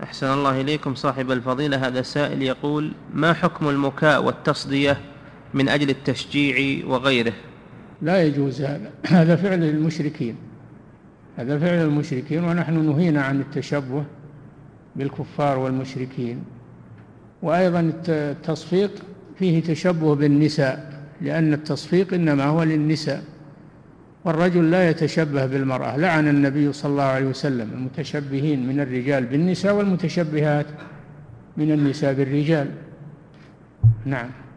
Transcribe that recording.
أحسن الله إليكم صاحب الفضيلة. هذا سائل يقول: ما حكم المكاء والتصدية من أجل التشجيع وغيره؟ لا يجوز هذا، هذا فعل المشركين، هذا فعل المشركين، ونحن نهينا عن التشبه بالكفار والمشركين. وأيضا التصفيق فيه تشبه بالنساء، لأن التصفيق إنما هو للنساء، والرجل لا يتشبه بالمرأة. لعن النبي صلى الله عليه وسلم المتشبهين من الرجال بالنساء والمتشبهات من النساء بالرجال. نعم.